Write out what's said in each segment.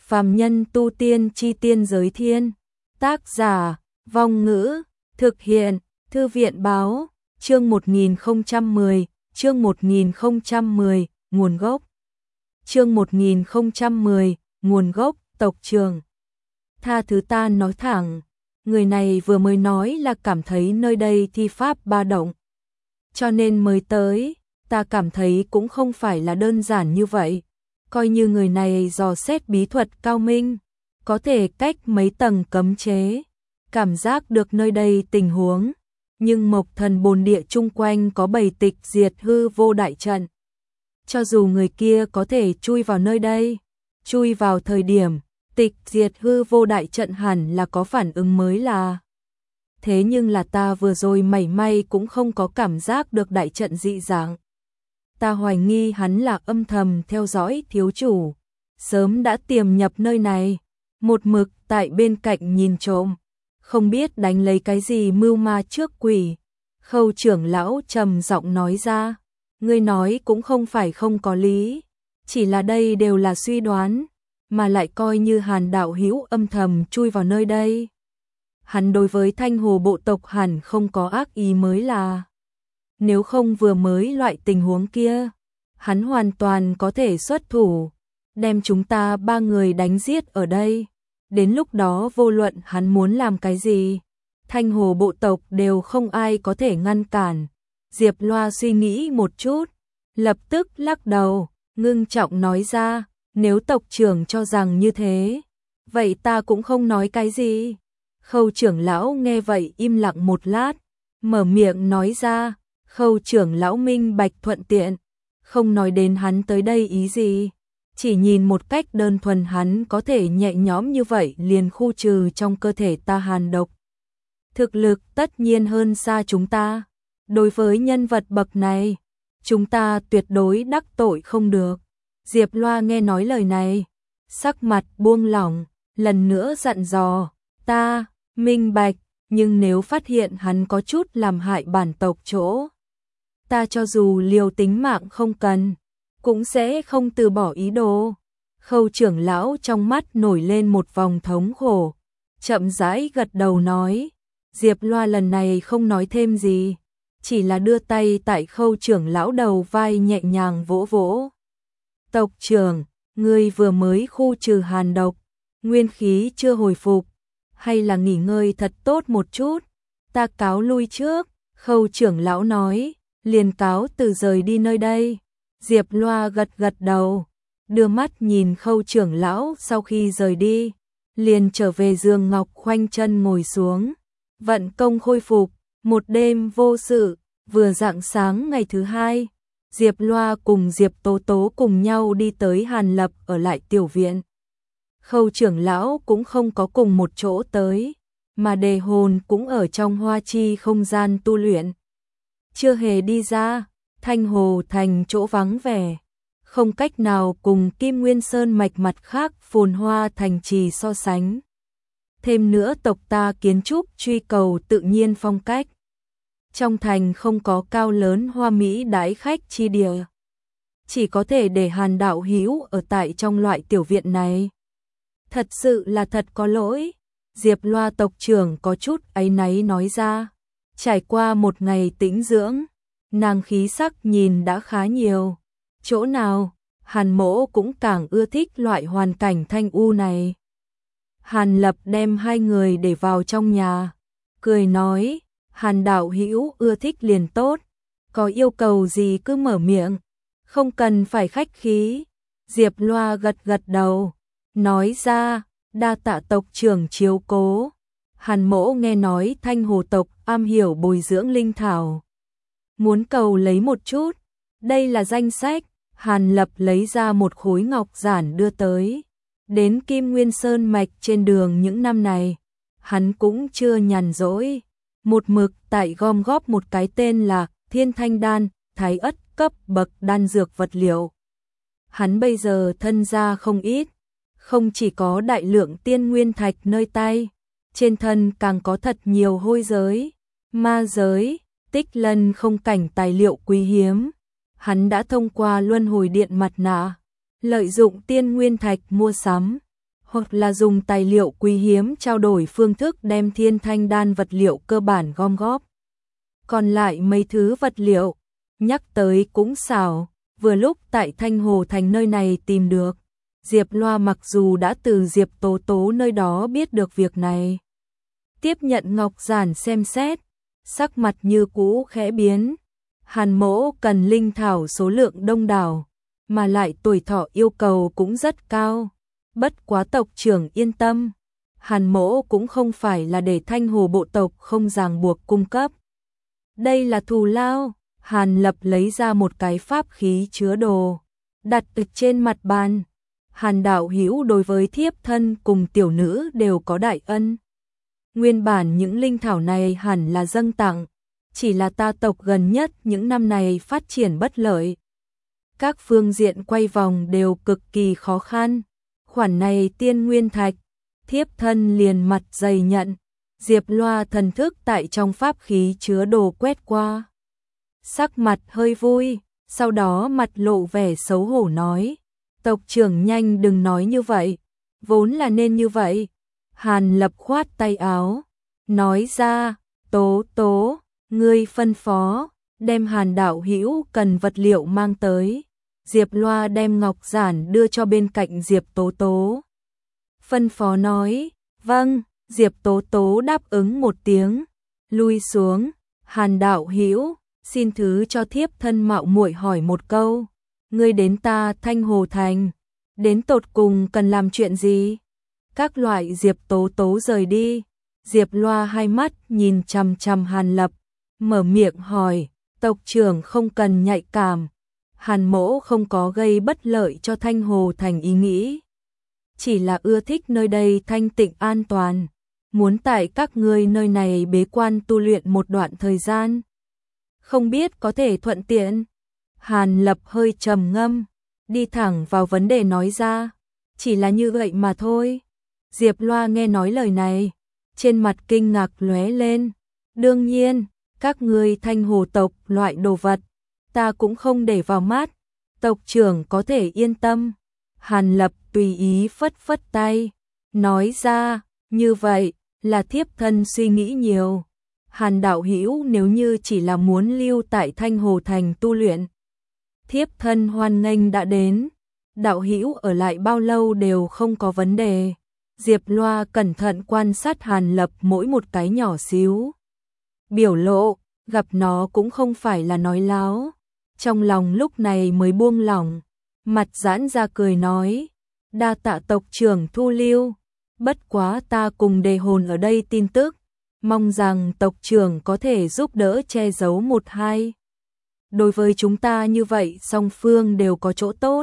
Phàm nhân tu tiên chi tiên giới thiên. Tác giả, Vong Ngữ, thực hiện, Thư viện Báo, chương 1010, nguồn gốc. Chương 1010, nguồn gốc, tộc trưởng. Tha thứ ta nói thẳng, người này vừa mới nói là cảm thấy nơi đây thi pháp ba động. Cho nên mới tới, ta cảm thấy cũng không phải là đơn giản như vậy. Coi như người này dò xét bí thuật cao minh, có thể cách mấy tầng cấm chế, cảm giác được nơi đây tình huống. Nhưng Mộc Thần bồn địa chung quanh có bày tịch diệt hư vô đại trận. Cho dù người kia có thể chui vào nơi đây, chui vào thời điểm tịch diệt hư vô đại trận hẳn là có phản ứng mới là. Thế nhưng là ta vừa rồi mảy may cũng không có cảm giác được đại trận dị dạng. Ta hoài nghi hắn là âm thầm theo dõi thiếu chủ, sớm đã tiềm nhập nơi này, một mực tại bên cạnh nhìn trộm, không biết đánh lấy cái gì mưu ma trước quỷ. Khâu trưởng lão trầm giọng nói ra, ngươi nói cũng không phải không có lý, chỉ là đây đều là suy đoán, mà lại coi như Hàn đạo hữu âm thầm chui vào nơi đây. Hắn đối với Thanh Hồ bộ tộc hẳn không có ác ý mới là. Nếu không vừa mới loại tình huống kia, hắn hoàn toàn có thể xuất thủ, đem chúng ta ba người đánh giết ở đây. Đến lúc đó vô luận hắn muốn làm cái gì, Thanh Hồ bộ tộc đều không ai có thể ngăn cản. Diệp Loa suy nghĩ một chút, lập tức lắc đầu, ngưng trọng nói ra, nếu tộc trưởng cho rằng như thế, vậy ta cũng không nói cái gì. Khâu trưởng lão nghe vậy im lặng một lát, mở miệng nói ra, Khâu trưởng lão minh bạch thuận tiện, không nói đến hắn tới đây ý gì, chỉ nhìn một cách đơn thuần hắn có thể nhẹ nhõm như vậy liền khu trừ trong cơ thể ta hàn độc. Thực lực tất nhiên hơn xa chúng ta, đối với nhân vật bậc này, chúng ta tuyệt đối đắc tội không được. Diệp Loa nghe nói lời này, sắc mặt buông lỏng, lần nữa dặn dò, ta minh bạch, nhưng nếu phát hiện hắn có chút làm hại bản tộc chỗ, ta cho dù liều tính mạng không cần, cũng sẽ không từ bỏ ý đồ. Khâu trưởng lão trong mắt nổi lên một vòng thống khổ, chậm rãi gật đầu nói, Diệp Loa lần này không nói thêm gì, chỉ là đưa tay tại Khâu trưởng lão đầu vai nhẹ nhàng vỗ vỗ. Tộc trưởng, ngươi vừa mới khu trừ hàn độc, nguyên khí chưa hồi phục, hay là nghỉ ngơi thật tốt một chút, ta cáo lui trước. Khâu trưởng lão nói, liền cáo từ rời đi nơi đây. Diệp Loa gật gật đầu, đưa mắt nhìn Khâu trưởng lão sau khi rời đi, liền trở về giường ngọc khoanh chân ngồi xuống, vận công khôi phục. Một đêm vô sự, vừa rạng sáng ngày thứ hai, Diệp Loa cùng Diệp Tố Tố cùng nhau đi tới Hàn Lập ở lại tiểu viện. Khâu trưởng lão cũng không có cùng một chỗ tới, mà đề hồn cũng ở trong hoa chi không gian tu luyện. Chưa hề đi ra, Thanh Hồ thành chỗ vắng vẻ, không cách nào cùng Kim Nguyên Sơn mạch mặt khác phồn hoa thành trì so sánh. Thêm nữa tộc ta kiến trúc truy cầu tự nhiên phong cách. Trong thành không có cao lớn hoa mỹ đãi khách chi địa, chỉ có thể để Hàn đạo hữu ở tại trong loại tiểu viện này. Thật sự là thật có lỗi, Diệp Loa tộc trưởng có chút áy náy nói ra. Trải qua một ngày tĩnh dưỡng, nàng khí sắc nhìn đã khá nhiều. Chỗ nào, Hàn mỗ cũng càng ưa thích loại hoàn cảnh thanh u này. Hàn Lập đem hai người để vào trong nhà, cười nói, Hàn đạo hữu ưa thích liền tốt, có yêu cầu gì cứ mở miệng, không cần phải khách khí. Diệp Loa gật gật đầu, nói ra, đa tạ tộc trưởng chiếu cố. Hàn mỗ nghe nói Thanh Hồ tộc am hiểu bồi dưỡng linh thảo, muốn cầu lấy một chút, đây là danh sách. Hàn Lập lấy ra một khối ngọc giản đưa tới. Đến Kim Nguyên Sơn mạch trên đường những năm này, hắn cũng chưa nhàn rỗi, một mực tại gom góp một cái tên là Thiên Thanh Đan, thái ất cấp bậc đan dược vật liệu. Hắn bây giờ thân gia không ít, không chỉ có đại lượng tiên nguyên thạch nơi tay, trên thân càng có thật nhiều hôi giới, ma giới, tích lân không cảnh tài liệu quý hiếm. Hắn đã thông qua luân hồi điện mặt nạ, lợi dụng tiên nguyên thạch mua sắm, hoặc là dùng tài liệu quý hiếm trao đổi phương thức đem thiên thanh đan vật liệu cơ bản gom góp. Còn lại mấy thứ vật liệu, nhắc tới cũng xảo, vừa lúc tại Thanh Hồ Thành nơi này tìm được. Diệp Loa mặc dù đã từ Diệp Tố Tố nơi đó biết được việc này. Tiếp nhận ngọc giản xem xét, sắc mặt như cũ khẽ biến. Hàn mỗ cần linh thảo số lượng đông đảo, mà lại tuổi thọ yêu cầu cũng rất cao. Bất quá tộc trưởng yên tâm, Hàn mỗ cũng không phải là để Thanh Hồ bộ tộc không ràng buộc cung cấp. Đây là thù lao. Hàn Lập lấy ra một cái pháp khí chứa đồ, đặt trên mặt bàn. Hàn đạo hữu đối với thiếp thân cùng tiểu nữ đều có đại ân. Nguyên bản những linh thảo này hẳn là dâng tặng, chỉ là ta tộc gần nhất những năm này phát triển bất lợi. Các phương diện quay vòng đều cực kỳ khó khăn. Khoản này tiên nguyên thạch, thiếp thân liền mặt dày nhận. Diệp Loa thần thức tại trong pháp khí chứa đồ quét qua. Sắc mặt hơi vui, sau đó mặt lộ vẻ xấu hổ nói. Tộc trưởng nhanh đừng nói như vậy, vốn là nên như vậy. Hàn Lập khoát tay áo, nói ra, Tố Tố, ngươi phân phó, đem Hàn đạo hữu cần vật liệu mang tới. Diệp Loa đem ngọc giản đưa cho bên cạnh Diệp Tố Tố. Phân phó nói, vâng, Diệp Tố Tố đáp ứng một tiếng, lui xuống. Hàn đạo hữu, xin thứ cho thiếp thân mạo muội hỏi một câu, ngươi đến ta Thanh Hồ Thành, đến tột cùng cần làm chuyện gì? Các loại. Diệp Tố Tố rời đi, Diệp Loa hai mắt nhìn chằm chằm Hàn Lập, mở miệng hỏi, tộc trưởng không cần nhạy cảm, Hàn mỗ không có gây bất lợi cho Thanh Hồ Thành ý nghĩ, chỉ là ưa thích nơi đây thanh tịnh an toàn, muốn tại các ngươi nơi này bế quan tu luyện một đoạn thời gian. Không biết có thể thuận tiện. Hàn Lập hơi trầm ngâm, đi thẳng vào vấn đề nói ra, chỉ là như vậy mà thôi. Diệp Loa nghe nói lời này, trên mặt kinh ngạc lóe lên. Đương nhiên, các ngươi Thanh Hồ tộc loại đồ vật, ta cũng không để vào mắt, tộc trưởng có thể yên tâm. Hàn Lập tùy ý phất phất tay, nói ra, như vậy là thiếp thân suy nghĩ nhiều. Hàn đạo hữu nếu như chỉ là muốn lưu tại Thanh Hồ Thành tu luyện, thiếp thân hoan nghênh đã đến, đạo hữu ở lại bao lâu đều không có vấn đề. Diệp Loa cẩn thận quan sát Hàn Lập mỗi một cái nhỏ xíu biểu lộ, gặp nó cũng không phải là nói láo. Trong lòng lúc này mới buông lỏng, mặt giãn ra cười nói, đa tạ tộc trưởng thu lưu, bất quá ta cùng đề hồn ở đây tin tức, mong rằng tộc trưởng có thể giúp đỡ che giấu một hai. Đối với chúng ta như vậy song phương đều có chỗ tốt.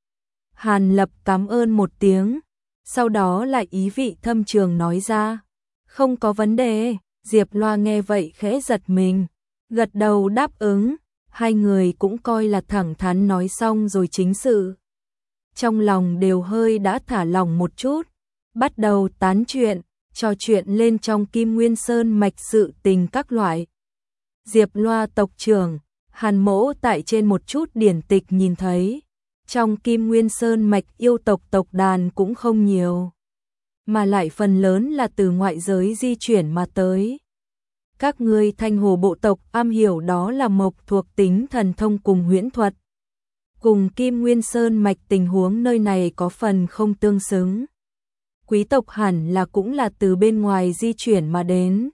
Hàn Lập cảm ơn một tiếng, sau đó lại ý vị thâm trường nói ra, không có vấn đề. Diệp Loa nghe vậy khẽ giật mình, gật đầu đáp ứng, hai người cũng coi là thẳng thắn nói xong rồi chính sự. Trong lòng đều hơi đã thả lỏng một chút, bắt đầu tán chuyện, trò chuyện lên trong Kim Nguyên Sơn mạch sự tình các loại. Diệp Loa tộc trưởng, Hàn mỗ tại trên một chút điển tịch nhìn thấy, trong Kim Nguyên Sơn mạch yêu tộc tộc đàn cũng không nhiều, mà lại phần lớn là từ ngoại giới di chuyển mà tới. Các ngươi Thanh Hồ bộ tộc am hiểu đó là mộc thuộc tính thần thông cùng huyễn thuật. Cùng Kim Nguyên Sơn mạch tình huống nơi này có phần không tương xứng. Quý tộc hẳn là cũng là từ bên ngoài di chuyển mà đến.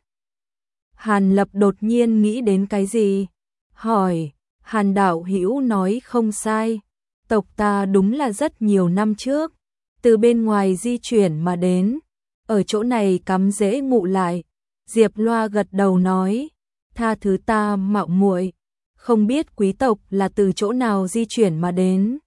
Hàn Lập đột nhiên nghĩ đến cái gì? Hỏi, Hàn đạo hữu nói không sai. Tộc ta đúng là rất nhiều năm trước, từ bên ngoài di chuyển mà đến, ở chỗ này cắm rễ ngụ lại. Diệp Loa gật đầu nói, tha thứ ta mạo muội, không biết quý tộc là từ chỗ nào di chuyển mà đến.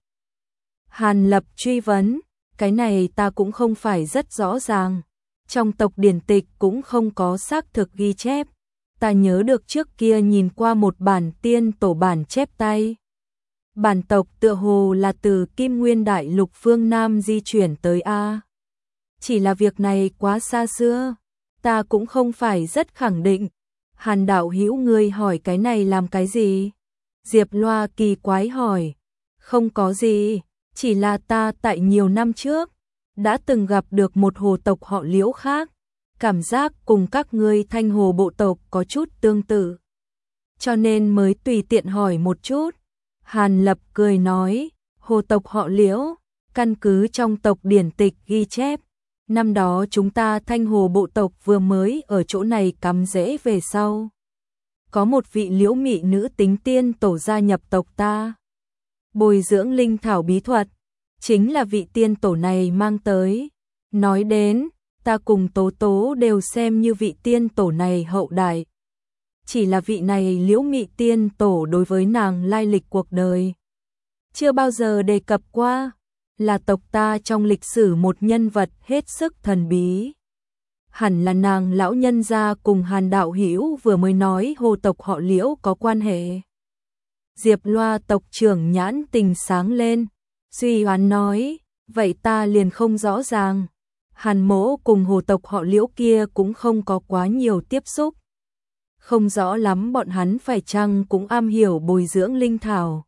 Hàn Lập truy vấn, cái này ta cũng không phải rất rõ ràng, trong tộc điển tịch cũng không có xác thực ghi chép, ta nhớ được trước kia nhìn qua một bản tiên tổ bản chép tay. Bản tộc tựa hồ là từ Kim Nguyên Đại Lục phương Nam di chuyển tới A. Chỉ là việc này quá xa xưa, ta cũng không phải rất khẳng định. Hàn đạo hữu ngươi hỏi cái này làm cái gì? Diệp Loa kỳ quái hỏi. Không có gì, chỉ là ta tại nhiều năm trước, đã từng gặp được một hồ tộc họ Liễu khác, cảm giác cùng các ngươi Thanh Hồ bộ tộc có chút tương tự, cho nên mới tùy tiện hỏi một chút. Hàn Lập cười nói, hồ tộc họ Liễu, căn cứ trong tộc điển tịch ghi chép, năm đó chúng ta Thanh Hồ bộ tộc vừa mới ở chỗ này cắm rễ về sau. Có một vị Liễu Mị nữ tính tiên tổ gia nhập tộc ta, bồi dưỡng linh thảo bí thuật, chính là vị tiên tổ này mang tới. Nói đến, ta cùng Tố Tố đều xem như vị tiên tổ này hậu đại. Chỉ là vị này Liễu Mị tiên tổ đối với nàng lai lịch cuộc đời chưa bao giờ đề cập qua, là tộc ta trong lịch sử một nhân vật hết sức thần bí. Hẳn là nàng lão nhân gia cùng Hàn đạo hữu vừa mới nói hồ tộc họ Liễu có quan hệ. Diệp Loa tộc trưởng nhãn tình sáng lên, suy đoán nói, vậy ta liền không rõ ràng. Hàn mỗ cùng hồ tộc họ Liễu kia cũng không có quá nhiều tiếp xúc, không rõ lắm bọn hắn phải chăng cũng am hiểu bồi dưỡng linh thảo.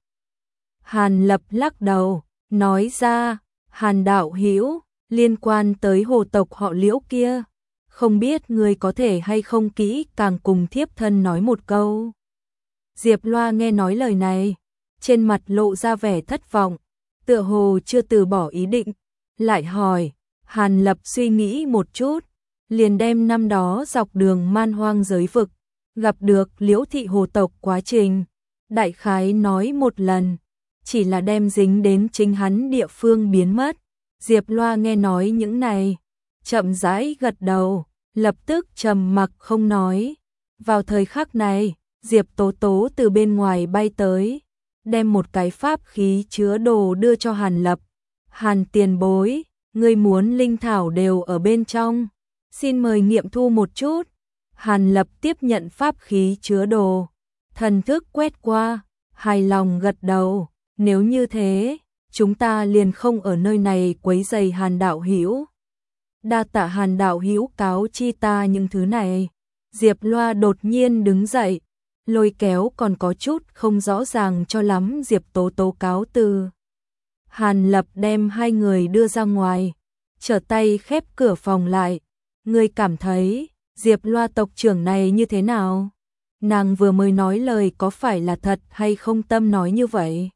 Hàn Lập lắc đầu, nói ra, Hàn đạo hữu, liên quan tới hồ tộc họ Liễu kia, không biết người có thể hay không kỹ càng cùng thiếp thân nói một câu. Diệp Loa nghe nói lời này, trên mặt lộ ra vẻ thất vọng, tựa hồ chưa từ bỏ ý định, lại hỏi. Hàn Lập suy nghĩ một chút, liền đem năm đó dọc đường man hoang giới vực, gặp được Liễu thị hồ tộc quá trình, đại khái nói một lần, chỉ là đem dính đến chính hắn địa phương biến mất. Diệp Loa nghe nói những này, chậm rãi gật đầu, lập tức trầm mặc không nói. Vào thời khắc này, Diệp Tố Tố từ bên ngoài bay tới, đem một cái pháp khí chứa đồ đưa cho Hàn Lập. Hàn tiền bối, ngươi muốn linh thảo đều ở bên trong, xin mời nghiệm thu một chút. Hàn Lập tiếp nhận pháp khí chứa đồ, thần thức quét qua, hài lòng gật đầu, nếu như thế, chúng ta liền không ở nơi này quấy rầy Hàn đạo hữu. Đa tạ Hàn đạo hữu cáo chi ta những thứ này. Diệp Loa đột nhiên đứng dậy, lôi kéo còn có chút không rõ ràng cho lắm Diệp Tố Tố cáo từ. Hàn Lập đem hai người đưa ra ngoài, trở tay khép cửa phòng lại. Ngươi cảm thấy Diệp Loa tộc trưởng này như thế nào? Nàng vừa mới nói lời có phải là thật hay không tâm nói như vậy?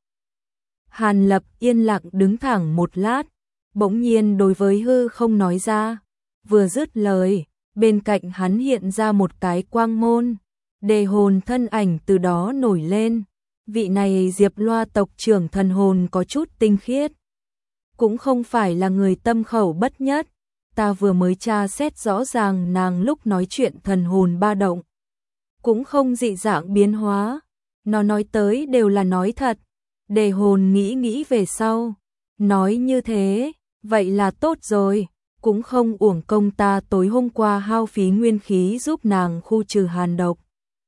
Hàn Lập yên lặng đứng thẳng một lát, bỗng nhiên đối với hư không nói ra. Vừa dứt lời, bên cạnh hắn hiện ra một cái quang môn, đề hồn thân ảnh từ đó nổi lên. Vị này Diệp Loa tộc trưởng thần hồn có chút tinh khiết, cũng không phải là người tâm khẩu bất nhất. Ta vừa mới tra xét rõ ràng nàng lúc nói chuyện thần hồn ba động, cũng không dị dạng biến hóa, nó nói tới đều là nói thật. Đề hồn nghĩ về sau, nói như thế, vậy là tốt rồi, cũng không uổng công ta tối hôm qua hao phí nguyên khí giúp nàng khu trừ hàn độc.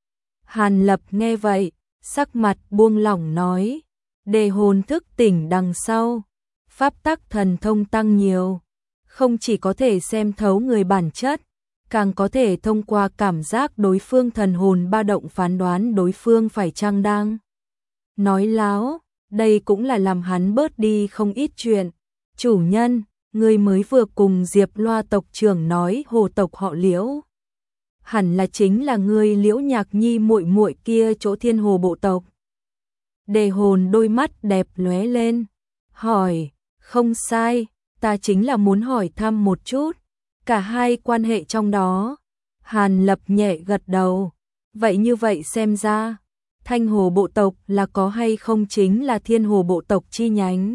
Hàn Lập nghe vậy, sắc mặt buông lỏng nói, đề hồn thức tỉnh đằng sau, pháp tắc thần thông tăng nhiều, không chỉ có thể xem thấu người bản chất, càng có thể thông qua cảm giác đối phương thần hồn ba động phán đoán đối phương phải chăng đang nói láo. Đây cũng là làm hắn bớt đi không ít chuyện. Chủ nhân, người mới vừa cùng Diệp Loa tộc trưởng nói hồ tộc họ Liễu, hẳn là chính là người Liễu Nhạc Nhi muội muội kia chỗ Thiên Hồ bộ tộc. Đề hồn đôi mắt đẹp lóe lên, hỏi, không sai, ta chính là muốn hỏi thăm một chút, cả hai quan hệ trong đó. Hàn Lập nhẹ gật đầu, vậy như vậy xem ra, Thanh Hồ bộ tộc là có hay không chính là Thiên Hồ bộ tộc chi nhánh.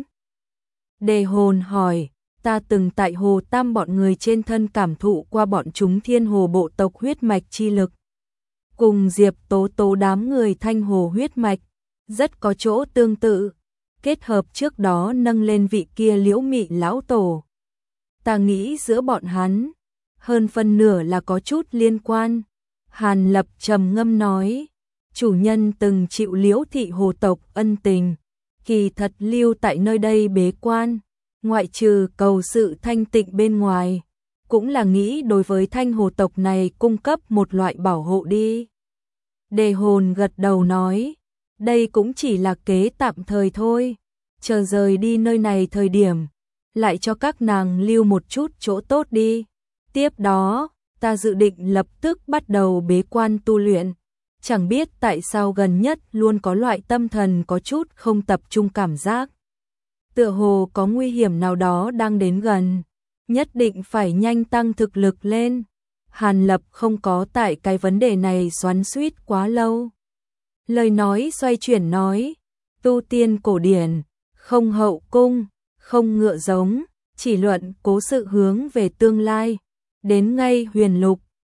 Đề hồn hỏi, ta từng tại Hồ Tam bọn người trên thân cảm thụ qua bọn chúng Thiên Hồ bộ tộc huyết mạch chi lực, cùng Diệp Tố Tố đám người Thanh Hồ huyết mạch rất có chỗ tương tự, kết hợp trước đó nâng lên vị kia Liễu Mị lão tổ. Ta nghĩ giữa bọn hắn, hơn phân nửa là có chút liên quan. Hàn Lập trầm ngâm nói, chủ nhân từng chịu Liễu thị hồ tộc ân tình, kỳ thật lưu tại nơi đây bế quan, ngoại trừ cầu sự thanh tịnh bên ngoài, cũng là nghĩ đối với Thanh Hồ tộc này cung cấp một loại bảo hộ đi. Đề hồn gật đầu nói, đây cũng chỉ là kế tạm thời thôi, chờ rời đi nơi này thời điểm, lại cho các nàng lưu một chút chỗ tốt đi. Tiếp đó, ta dự định lập tức bắt đầu bế quan tu luyện. Chẳng biết tại sao gần nhất luôn có loại tâm thần có chút không tập trung cảm giác. Tựa hồ có nguy hiểm nào đó đang đến gần. Nhất định phải nhanh tăng thực lực lên. Hàn Lập không có tại cái vấn đề này xoắn xuýt quá lâu. Lời nói xoay chuyển nói, tu tiên cổ điển, không hậu cung, không ngựa giống, chỉ luận cố sự hướng về tương lai. Đến ngay huyền lục,